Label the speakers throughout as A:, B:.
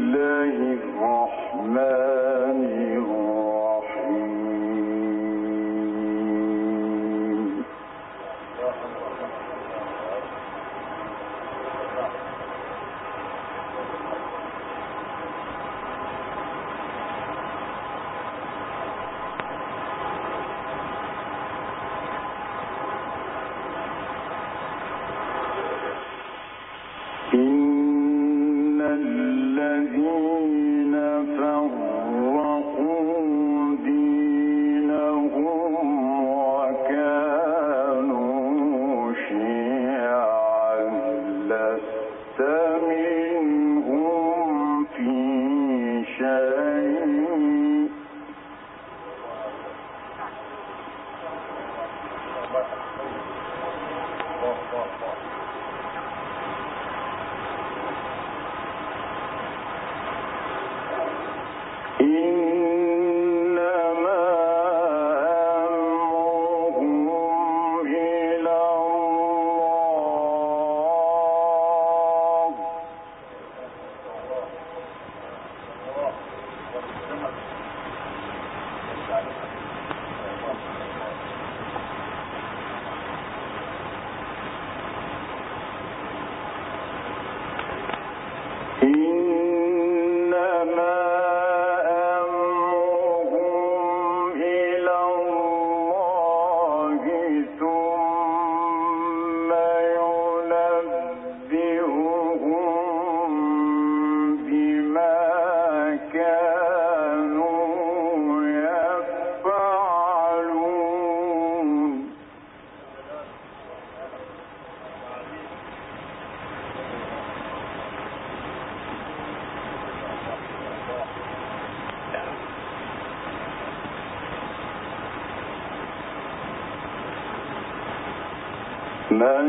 A: من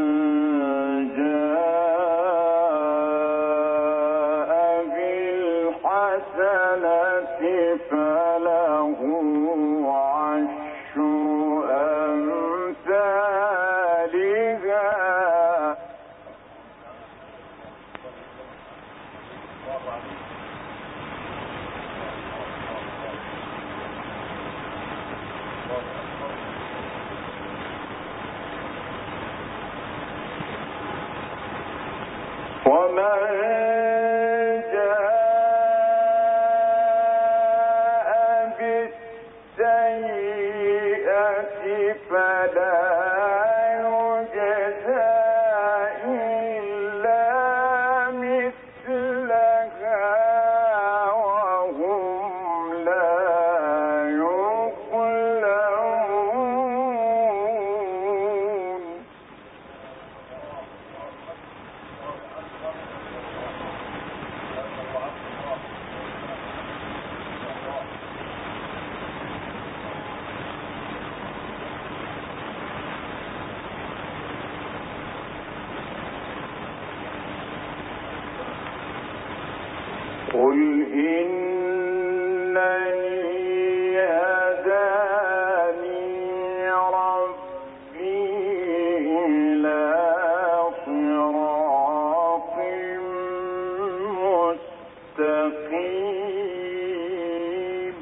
A: جاء بالحسنة فله عشر أمثالها ومن جاء بالسيئة فلا يجزى إلا مثلها وهم لا يظلمون. قل إنني هداني ربي إلى صراط مستقيم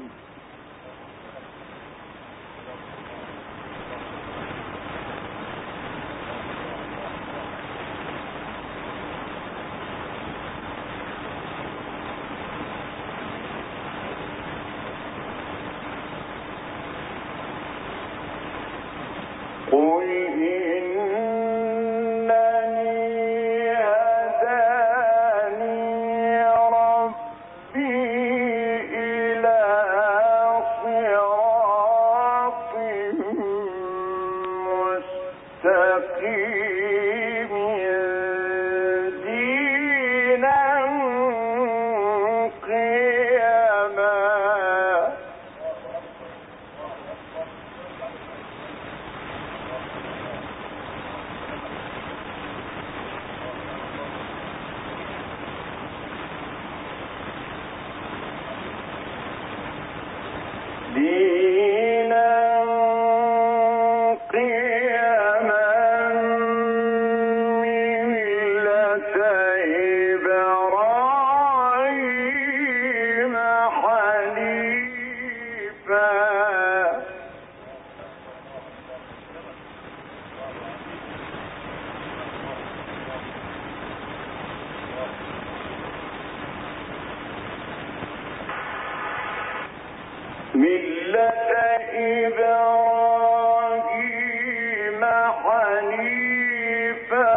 A: قل إنني هداني ربي ملة إبراهيم حنيفا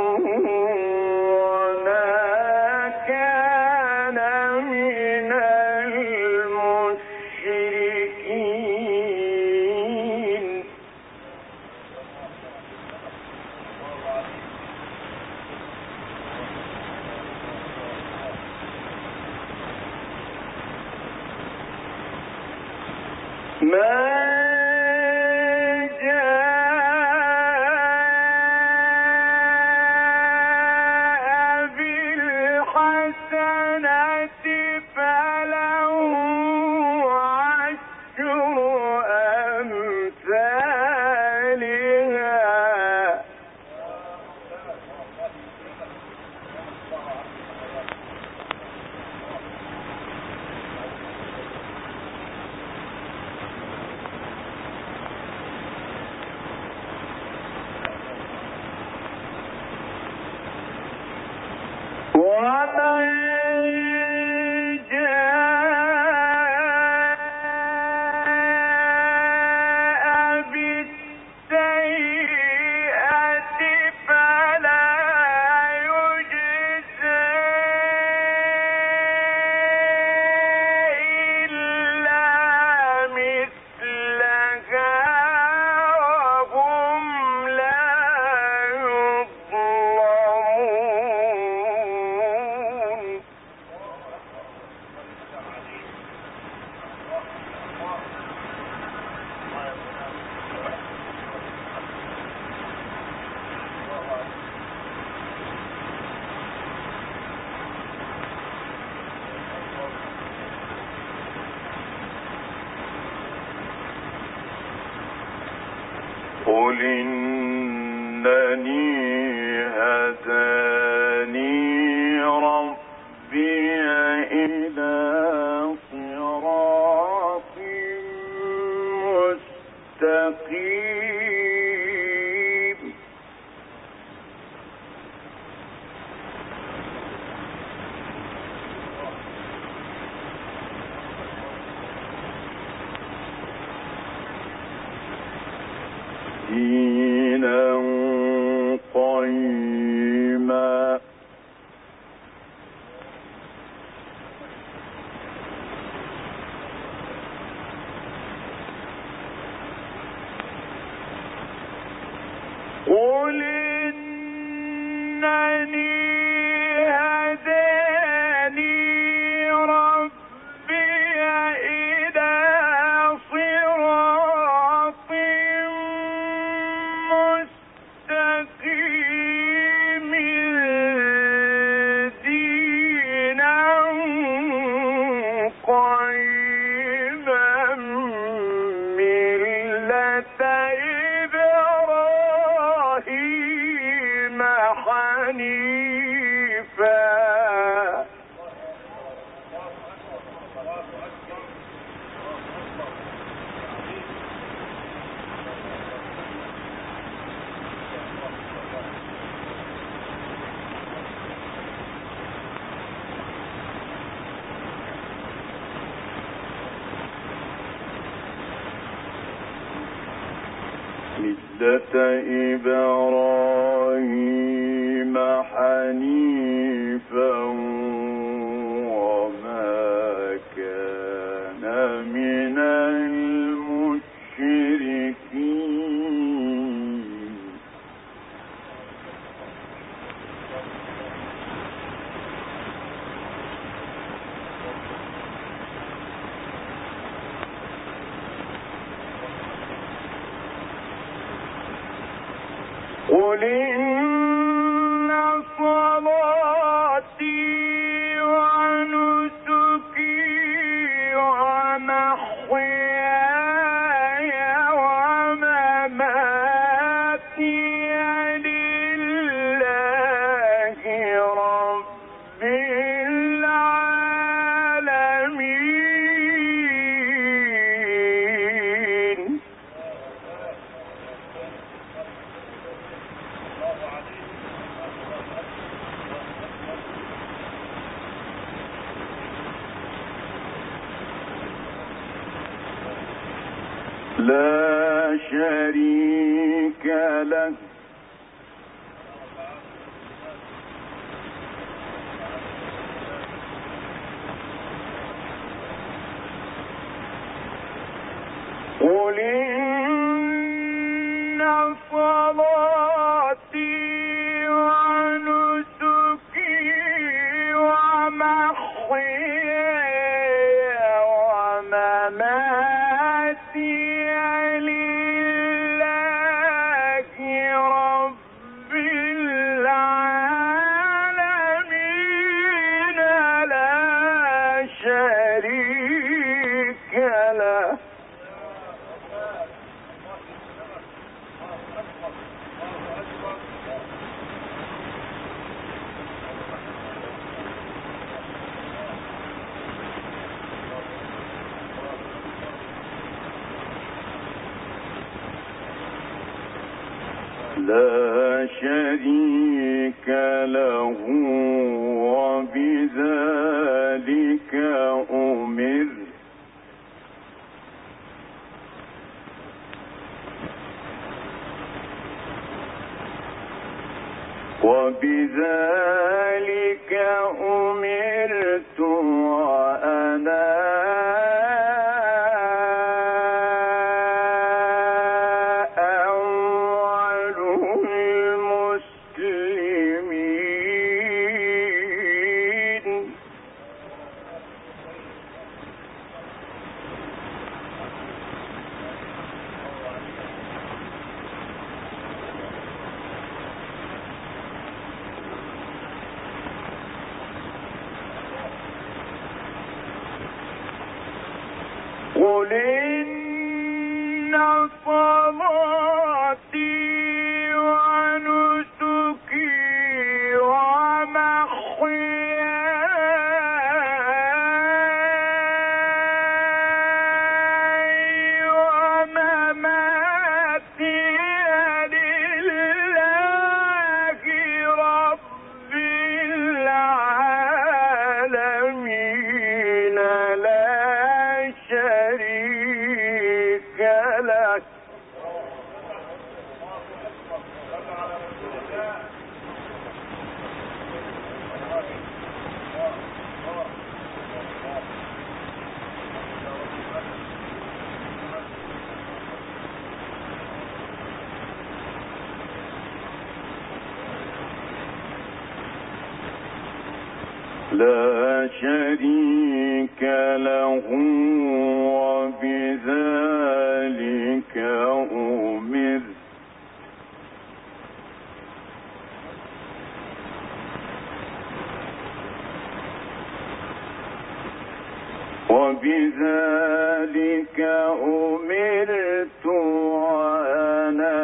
A: وما كان من المشركين ما جاء بالحسنة فله عشر أمثالها ومن جاء بالسيئة فلا يجزى إلا مثلها وهم لا يظلمون قل إنني هداني ربي إلى صراط مستقيم دينا قيما قل إنني هداني ربي إلى صراط مستقيم دينا قيما ملة إبراهيم حنيفا ملة إبراهيم حنيفا وما كان من المشركين قل إن صلاتي ونسكي ومحياي ومماتي لله رب العالمين لا شريك له قل إن صلاتي ونسكي ومحياي ومماتي لله رب العالمين لا شريك له لا شريك له وبذلك أمرت وبذلك أمرت وأنا قل إن صلاتي ونسكي ومحياي ومماتي لله رب العالمين لا شريك له لا شريك له وبذلك أمرت وبذلك أمرت وأنا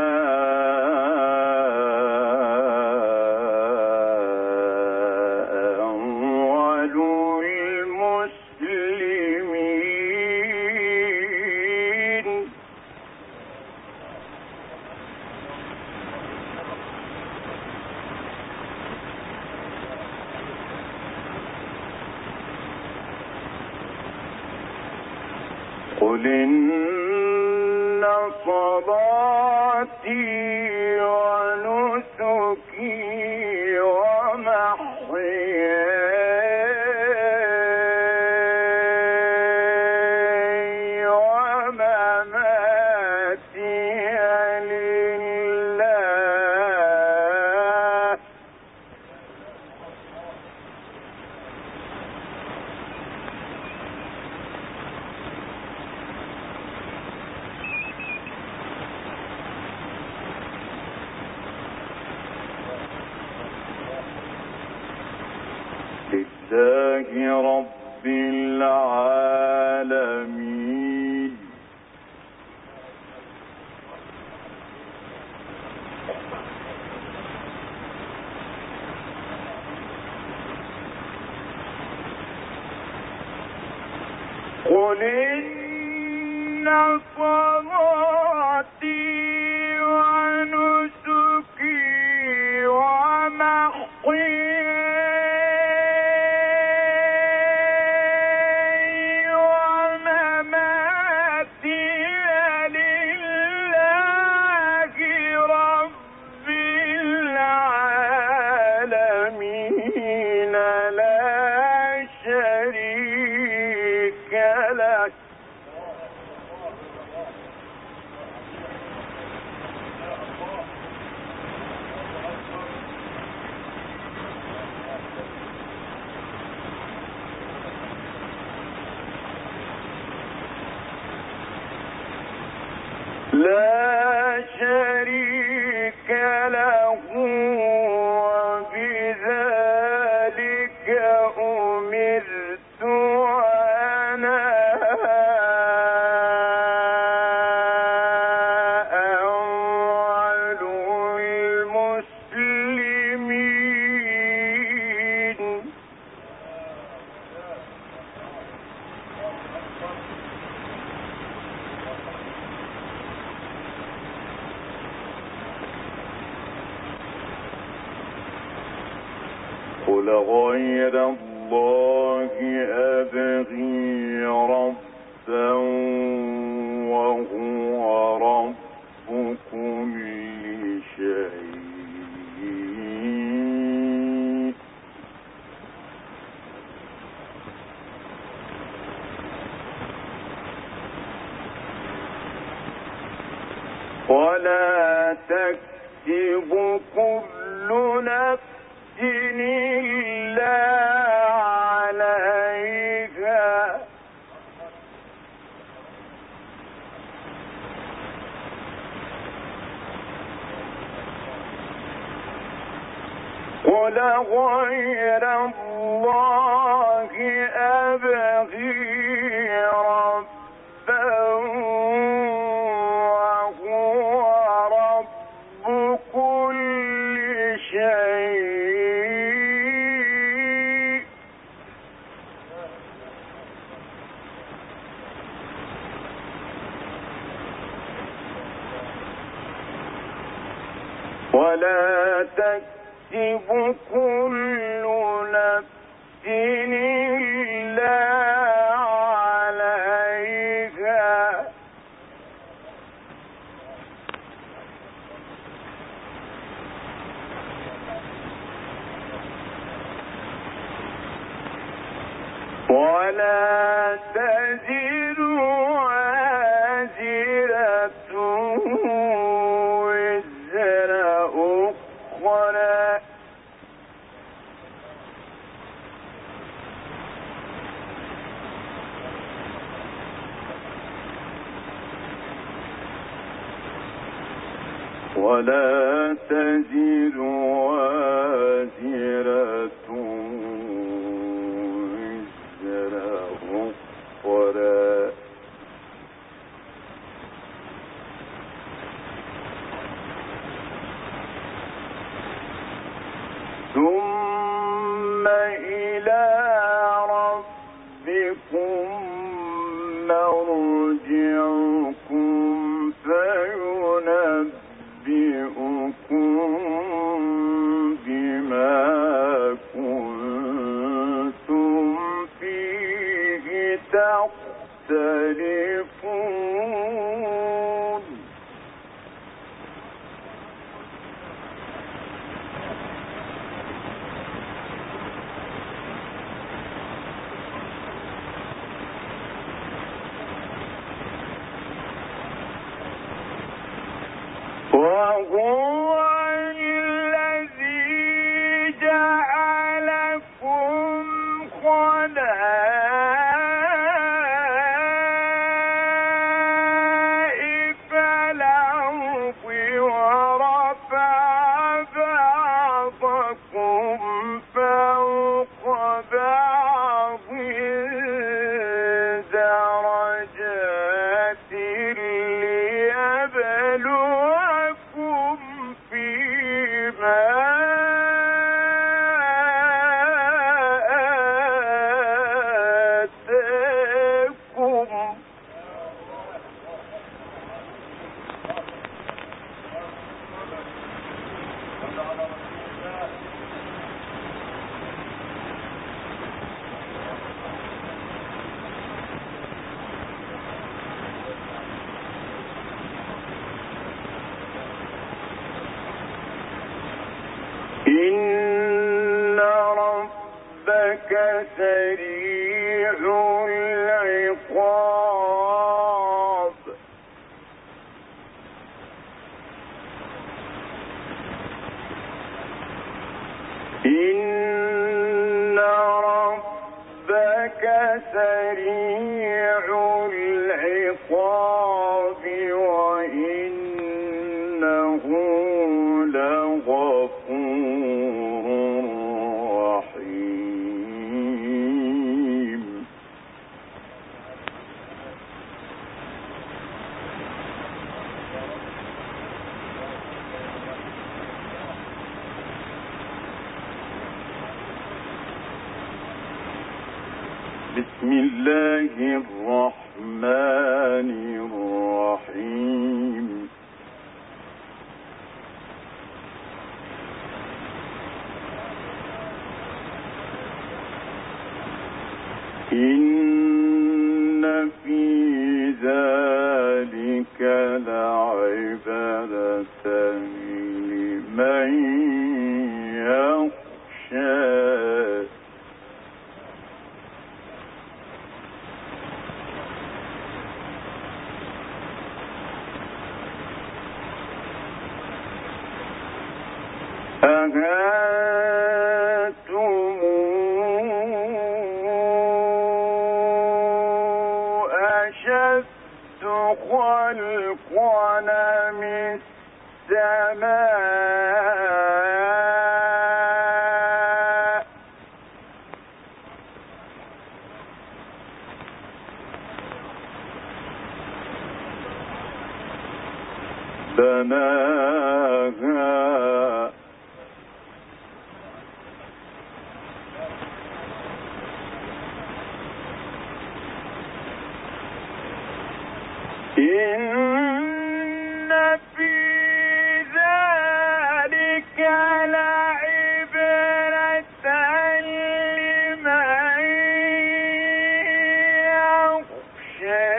A: قل إن صلاتي ونسكي ومحياي ومماتي لله رب العالمين قل إن صلاتي ونسكي ومحياي ومماتي لا شريك له وبذلك أمرت وأنا أول المسلمين. قل غير الله أبغي ربا وهو رب كل شيء ولا تكسب كل نفس إلا عليها قل غير الله أبغي ربا وهو رب كل شيء ولا تكسب كل نفس إلا عليها ولا تزر وازرة وزر أخرى ولا تزر وازرة وزر أخرى ثم إلى ربكم مرجعكم فينبئكم بما كنتم فيه تختلفون وهو الذي جعلكم خلائف الأرض ورفع بعضكم فوق بعض درجات ليبلوكم فيما آتاكم إن ربك سريع العقاب إن ربك سريع العقاب وإن بسم الله الرحمن الرحيم إن في ذلك لعبرة لمن يخشى أَأَنتُمْ أَشَدُّ خَلْقًا أَمِ السَّمَاءُ بَنَاهَا إن في ذلك لعبرة لمن يخشى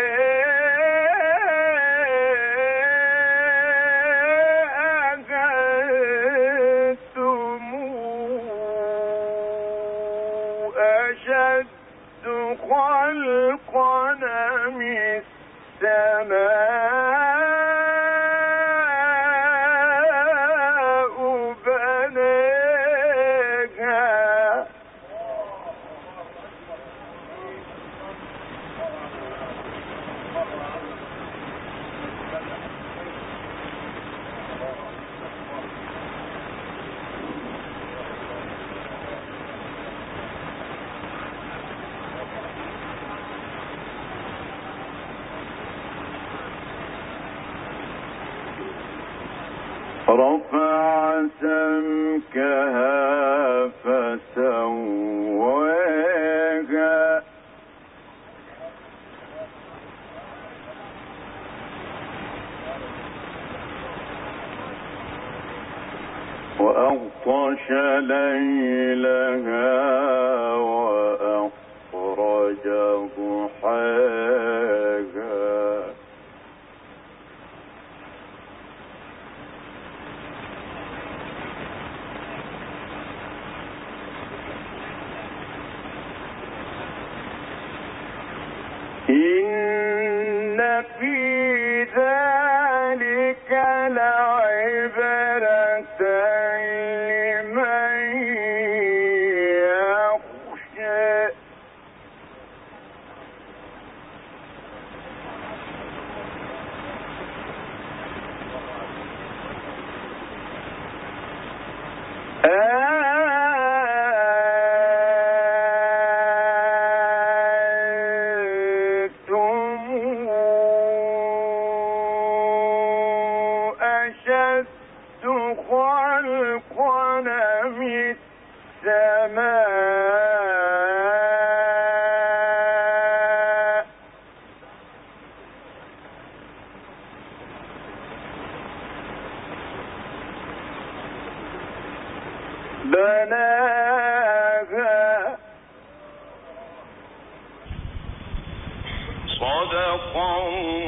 A: أَأَنتُمْ أَشَدُّ خَلْقًا أَمِ السَّمَاءُ بَنَاهَا رفع سمكها فسواها وأغطش ليلها وأخرج ضحاها إن في ذلك لعبرة لمن يخشى أشد خلقا أم السماء بناها صدق الله